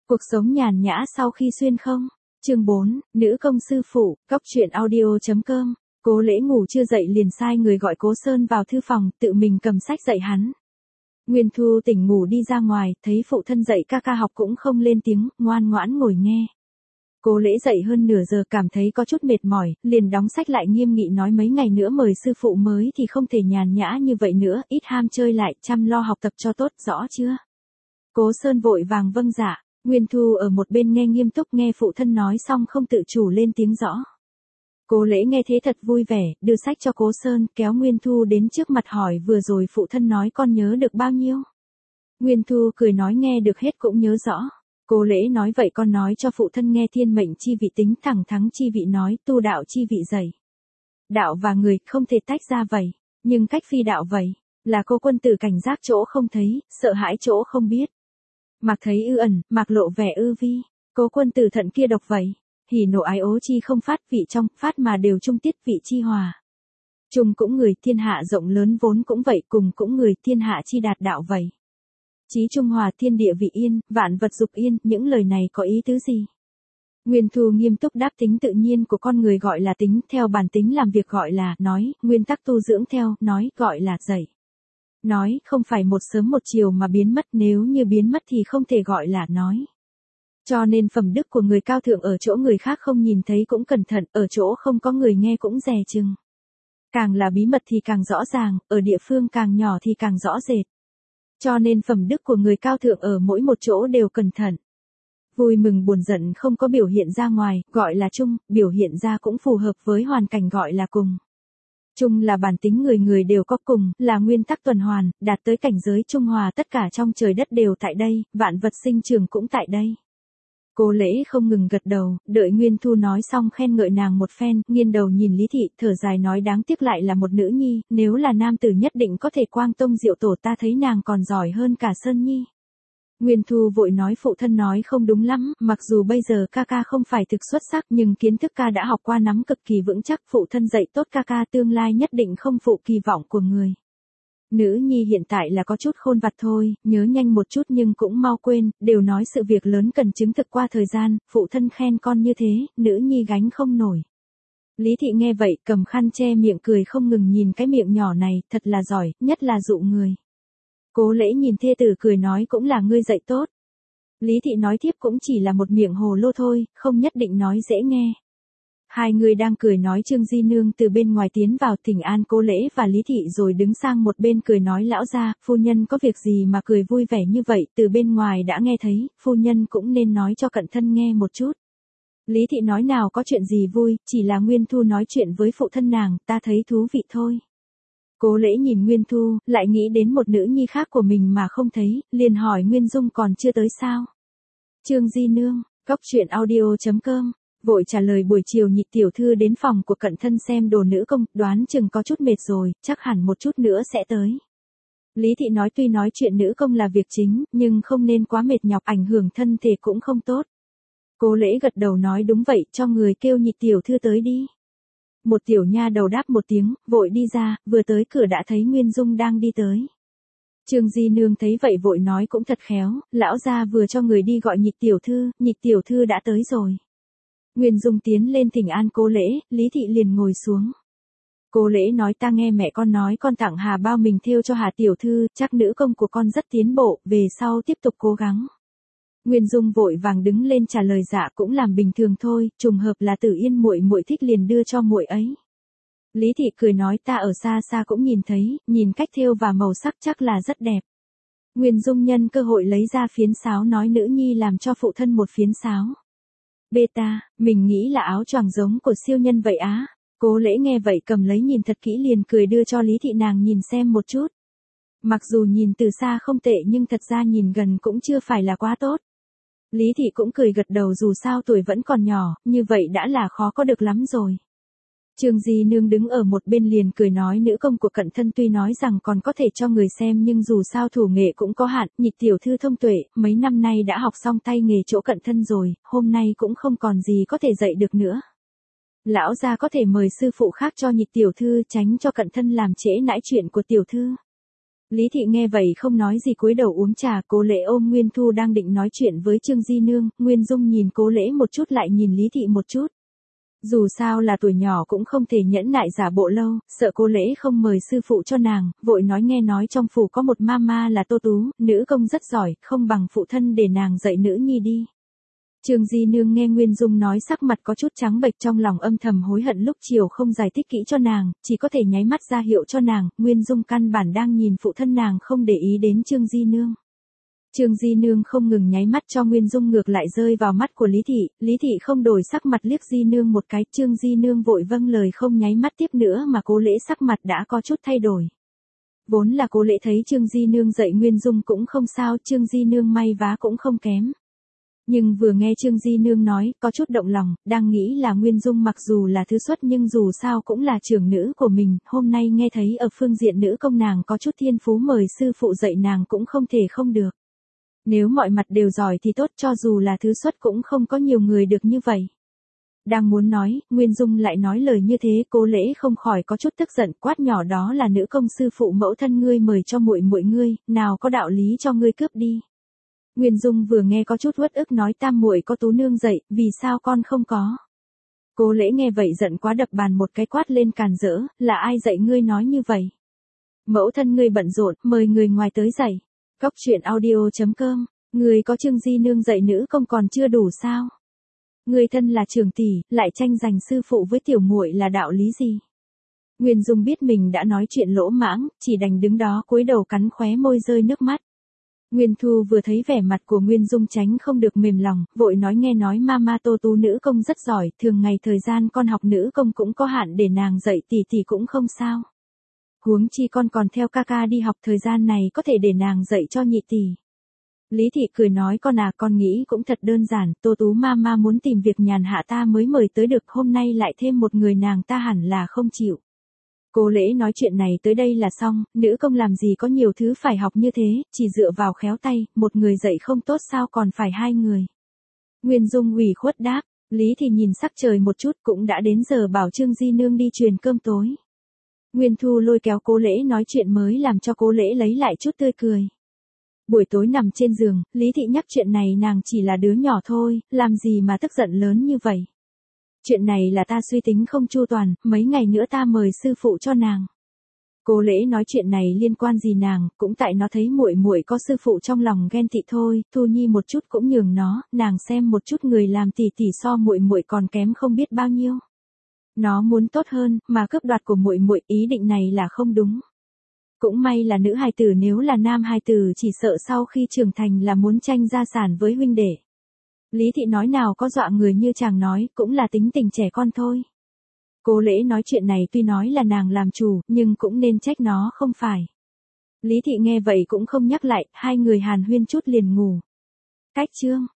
Cuộc sống nhàn nhã sau khi xuyên không? Chương 4, nữ công sư phụ, góc truyện audio.com. Cố Lễ ngủ chưa dậy liền sai người gọi Cố Sơn vào thư phòng, tự mình cầm sách dạy hắn. Nguyên Thu tỉnh ngủ đi ra ngoài, thấy phụ thân dạy ca ca học cũng không lên tiếng, ngoan ngoãn ngồi nghe. Cố Lễ dậy hơn nửa giờ cảm thấy có chút mệt mỏi, liền đóng sách lại nghiêm nghị nói mấy ngày nữa mời sư phụ mới thì không thể nhàn nhã như vậy nữa, ít ham chơi lại, chăm lo học tập cho tốt, rõ chưa? Cố Sơn vội vàng vâng dạ. Nguyên Thu ở một bên nghe nghiêm túc, nghe phụ thân nói xong không tự chủ lên tiếng rõ. Cố Lễ nghe thế thật vui vẻ, đưa sách cho Cố Sơn, kéo Nguyên Thu đến trước mặt hỏi vừa rồi phụ thân nói con nhớ được bao nhiêu. Nguyên Thu cười nói nghe được hết cũng nhớ rõ. Cố Lễ nói vậy con nói cho phụ thân nghe thiên mệnh chi vị tính thẳng thắng chi vị nói tu đạo chi vị dày. Đạo và người không thể tách ra vậy, nhưng cách phi đạo vậy, là cô quân tử cảnh giác chỗ không thấy, sợ hãi chỗ không biết. Mặc thấy ư ẩn, mặc lộ vẻ ư vi, cố quân tử thận kia độc vậy, hỉ nộ ái ố chi không phát, vị trong, phát mà đều trung tiết vị chi hòa. Trung cũng người thiên hạ rộng lớn vốn cũng vậy, cùng cũng người thiên hạ chi đạt đạo vậy. Chí trung hòa thiên địa vị yên, vạn vật dục yên, những lời này có ý tứ gì? Nguyên Thu nghiêm túc đáp tính tự nhiên của con người gọi là tính, theo bản tính làm việc gọi là nói, nguyên tắc tu dưỡng theo, nói, gọi là dạy. Nói, không phải một sớm một chiều mà biến mất, nếu như biến mất thì không thể gọi là nói. Cho nên phẩm đức của người cao thượng ở chỗ người khác không nhìn thấy cũng cẩn thận, ở chỗ không có người nghe cũng dè chừng. Càng là bí mật thì càng rõ ràng, ở địa phương càng nhỏ thì càng rõ rệt. Cho nên phẩm đức của người cao thượng ở mỗi một chỗ đều cẩn thận. Vui mừng buồn giận không có biểu hiện ra ngoài, gọi là chung, biểu hiện ra cũng phù hợp với hoàn cảnh gọi là cùng. Chung là bản tính người người đều có cùng, là nguyên tắc tuần hoàn, đạt tới cảnh giới trung hòa tất cả trong trời đất đều tại đây, vạn vật sinh trường cũng tại đây. Cố Lễ không ngừng gật đầu, đợi Nguyên Thu nói xong khen ngợi nàng một phen, nghiêng đầu nhìn Lý Thị, thở dài nói đáng tiếc lại là một nữ nhi, nếu là nam tử nhất định có thể quang tông diệu tổ, ta thấy nàng còn giỏi hơn cả Sơn Nhi. Nguyên Thu vội nói phụ thân nói không đúng lắm, mặc dù bây giờ ca ca không phải thực xuất sắc nhưng kiến thức ca đã học qua nắm cực kỳ vững chắc, phụ thân dạy tốt ca ca tương lai nhất định không phụ kỳ vọng của người. Nữ nhi hiện tại là có chút khôn vặt thôi, nhớ nhanh một chút nhưng cũng mau quên, đều nói sự việc lớn cần chứng thực qua thời gian, phụ thân khen con như thế, nữ nhi gánh không nổi. Lý Thị nghe vậy cầm khăn che miệng cười không ngừng nhìn cái miệng nhỏ này, thật là giỏi, nhất là dụ người. Cố Lễ nhìn thê tử cười nói cũng là ngươi dạy tốt. Lý Thị nói tiếp cũng chỉ là một miệng hồ lô thôi, không nhất định nói dễ nghe. Hai người đang cười nói Trương Di Nương từ bên ngoài tiến vào thỉnh an Cố Lễ và Lý Thị rồi đứng sang một bên cười nói lão gia, phu nhân có việc gì mà cười vui vẻ như vậy, từ bên ngoài đã nghe thấy, phu nhân cũng nên nói cho cận thân nghe một chút. Lý Thị nói nào có chuyện gì vui, chỉ là Nguyên Thu nói chuyện với phụ thân nàng, ta thấy thú vị thôi. Cố Lễ nhìn Nguyên Thu, lại nghĩ đến một nữ nhi khác của mình mà không thấy, liền hỏi Nguyên Dung còn chưa tới sao? Trương Di Nương, góc truyện audio.com, vội trả lời buổi chiều Nhị tiểu thư đến phòng của cận thân xem đồ nữ công, đoán chừng có chút mệt rồi, chắc hẳn một chút nữa sẽ tới. Lý Thị nói tuy nói chuyện nữ công là việc chính, nhưng không nên quá mệt nhọc, ảnh hưởng thân thể cũng không tốt. Cố Lễ gật đầu nói đúng vậy, cho người kêu Nhị tiểu thư tới đi. Một tiểu nha đầu đáp một tiếng, vội đi ra, vừa tới cửa đã thấy Nguyên Dung đang đi tới. Trương Di Nương thấy vậy vội nói cũng thật khéo, lão gia vừa cho người đi gọi Nhị tiểu thư đã tới rồi. Nguyên Dung tiến lên thỉnh an Cố Lễ, Lý Thị liền ngồi xuống. Cố Lễ nói ta nghe mẹ con nói con tặng hà bao mình thêu cho Hà tiểu thư, chắc nữ công của con rất tiến bộ, về sau tiếp tục cố gắng. Nguyên Dung vội vàng đứng lên trả lời dạ cũng làm bình thường thôi, trùng hợp là Tử Yên muội muội thích liền đưa cho muội ấy. Lý Thị cười nói ta ở xa xa cũng nhìn thấy, nhìn cách thêu và màu sắc chắc là rất đẹp. Nguyên Dung nhân cơ hội lấy ra phiến sáo nói nữ nhi làm cho phụ thân một phiến sáo. Beta, mình nghĩ là áo choàng giống của siêu nhân vậy á. Cố Lễ nghe vậy cầm lấy nhìn thật kỹ liền cười đưa cho Lý Thị nàng nhìn xem một chút. Mặc dù nhìn từ xa không tệ nhưng thật ra nhìn gần cũng chưa phải là quá tốt. Lý Thị cũng cười gật đầu dù sao tuổi vẫn còn nhỏ, như vậy đã là khó có được lắm rồi. Trương Di Nương đứng ở một bên liền cười nói nữ công của cận thân tuy nói rằng còn có thể cho người xem nhưng dù sao thủ nghệ cũng có hạn, Nhị tiểu thư thông tuệ, mấy năm nay đã học xong tay nghề chỗ cận thân rồi, hôm nay cũng không còn gì có thể dạy được nữa. Lão gia có thể mời sư phụ khác cho Nhị tiểu thư tránh cho cận thân làm trễ nãi chuyện của tiểu thư. Lý Thị nghe vậy không nói gì cúi đầu uống trà. Cố Lễ ôm Nguyên Thu đang định nói chuyện với Trương Di Nương, Nguyên Dung nhìn Cố Lễ một chút lại nhìn Lý Thị một chút. Dù sao là tuổi nhỏ cũng không thể nhẫn nại giả bộ lâu, sợ Cố Lễ không mời sư phụ cho nàng, vội nói nghe nói trong phủ có một mama là Tô Tú, nữ công rất giỏi, không bằng phụ thân để nàng dạy nữ nhi đi. Trương Di Nương nghe Nguyên Dung nói sắc mặt có chút trắng bệch, trong lòng âm thầm hối hận lúc chiều không giải thích kỹ cho nàng, chỉ có thể nháy mắt ra hiệu cho nàng. Nguyên Dung căn bản đang nhìn phụ thân nàng không để ý đến Trương Di Nương. Trương Di Nương không ngừng nháy mắt cho Nguyên Dung, ngược lại rơi vào mắt của Lý Thị. Lý Thị không đổi sắc mặt liếc Di Nương một cái, Trương Di Nương vội vâng lời không nháy mắt tiếp nữa, mà Cố Lễ sắc mặt đã có chút thay đổi. Vốn là Cố Lễ thấy Trương Di Nương dạy Nguyên Dung cũng không sao, Trương Di Nương may vá cũng không kém. Nhưng vừa nghe Trương Di Nương nói, có chút động lòng, đang nghĩ là Nguyên Dung mặc dù là thứ xuất nhưng dù sao cũng là trưởng nữ của mình, hôm nay nghe thấy ở phương diện nữ công nàng có chút thiên phú, mời sư phụ dạy nàng cũng không thể không được. Nếu mọi mặt đều giỏi thì tốt, cho dù là thứ xuất cũng không có nhiều người được như vậy. Đang muốn nói, Nguyên Dung lại nói lời như thế, Cố Lễ không khỏi có chút tức giận, quát nhỏ đó là nữ công sư phụ mẫu thân ngươi mời cho muội muội ngươi, nào có đạo lý cho ngươi cướp đi. Nguyên Dung vừa nghe có chút uất ức, nói tam muội có Tú nương dạy, vì sao con không có. Cố Lễ nghe vậy giận quá đập bàn một cái, quát lên càn rỡ, là ai dạy ngươi nói như vậy? Mẫu thân ngươi bận rộn, mời người ngoài tới dạy. Cóc truyện audio.com, người có Trương Di Nương dạy nữ công còn chưa đủ sao? Người thân là trưởng tỷ, lại tranh giành sư phụ với tiểu muội là đạo lý gì? Nguyên Dung biết mình đã nói chuyện lỗ mãng, chỉ đành đứng đó cúi đầu cắn khóe môi rơi nước mắt. Nguyên Thu vừa thấy vẻ mặt của Nguyên Dung tránh không được mềm lòng, vội nói nghe nói mama Tô Tú nữ công rất giỏi, thường ngày thời gian con học nữ công cũng có hạn, để nàng dạy tỷ tỷ cũng không sao. Huống chi con còn theo ca ca đi học, thời gian này có thể để nàng dạy cho nhị tỷ. Lý Thị cười nói con nghĩ cũng thật đơn giản, Tô Tú mama muốn tìm việc nhàn hạ ta mới mời tới được, hôm nay lại thêm một người nàng ta hẳn là không chịu. Cố Lễ nói chuyện này tới đây là xong, nữ công làm gì có nhiều thứ phải học như thế, chỉ dựa vào khéo tay, một người dạy không tốt sao còn phải hai người. Nguyên Dung ủy khuất đáp, Lý Thị nhìn sắc trời một chút, cũng đã đến giờ bảo Trương Di Nương đi truyền cơm tối. Nguyên Thu lôi kéo Cố Lễ nói chuyện mới làm cho Cố Lễ lấy lại chút tươi cười. Buổi tối nằm trên giường, Lý Thị nhắc chuyện này, nàng chỉ là đứa nhỏ thôi, làm gì mà tức giận lớn như vậy. Chuyện này là ta suy tính không chu toàn, mấy ngày nữa ta mời sư phụ cho nàng. Cố Lễ nói chuyện này liên quan gì nàng, cũng tại nó thấy muội muội có sư phụ trong lòng ghen tị thôi, Thu Nhi một chút cũng nhường nó, nàng xem một chút người làm tỷ tỷ so muội muội còn kém không biết bao nhiêu. Nó muốn tốt hơn, mà cướp đoạt của muội muội, ý định này là không đúng. Cũng may là nữ hài tử, nếu là nam hài tử chỉ sợ sau khi trưởng thành là muốn tranh gia sản với huynh đệ. Lý Thị nói nào có dọa người như chàng nói, cũng là tính tình trẻ con thôi. Cố Lễ nói chuyện này tuy nói là nàng làm chủ, nhưng cũng nên trách nó không phải. Lý Thị nghe vậy cũng không nhắc lại, hai người hàn huyên chút liền ngủ. Cách chương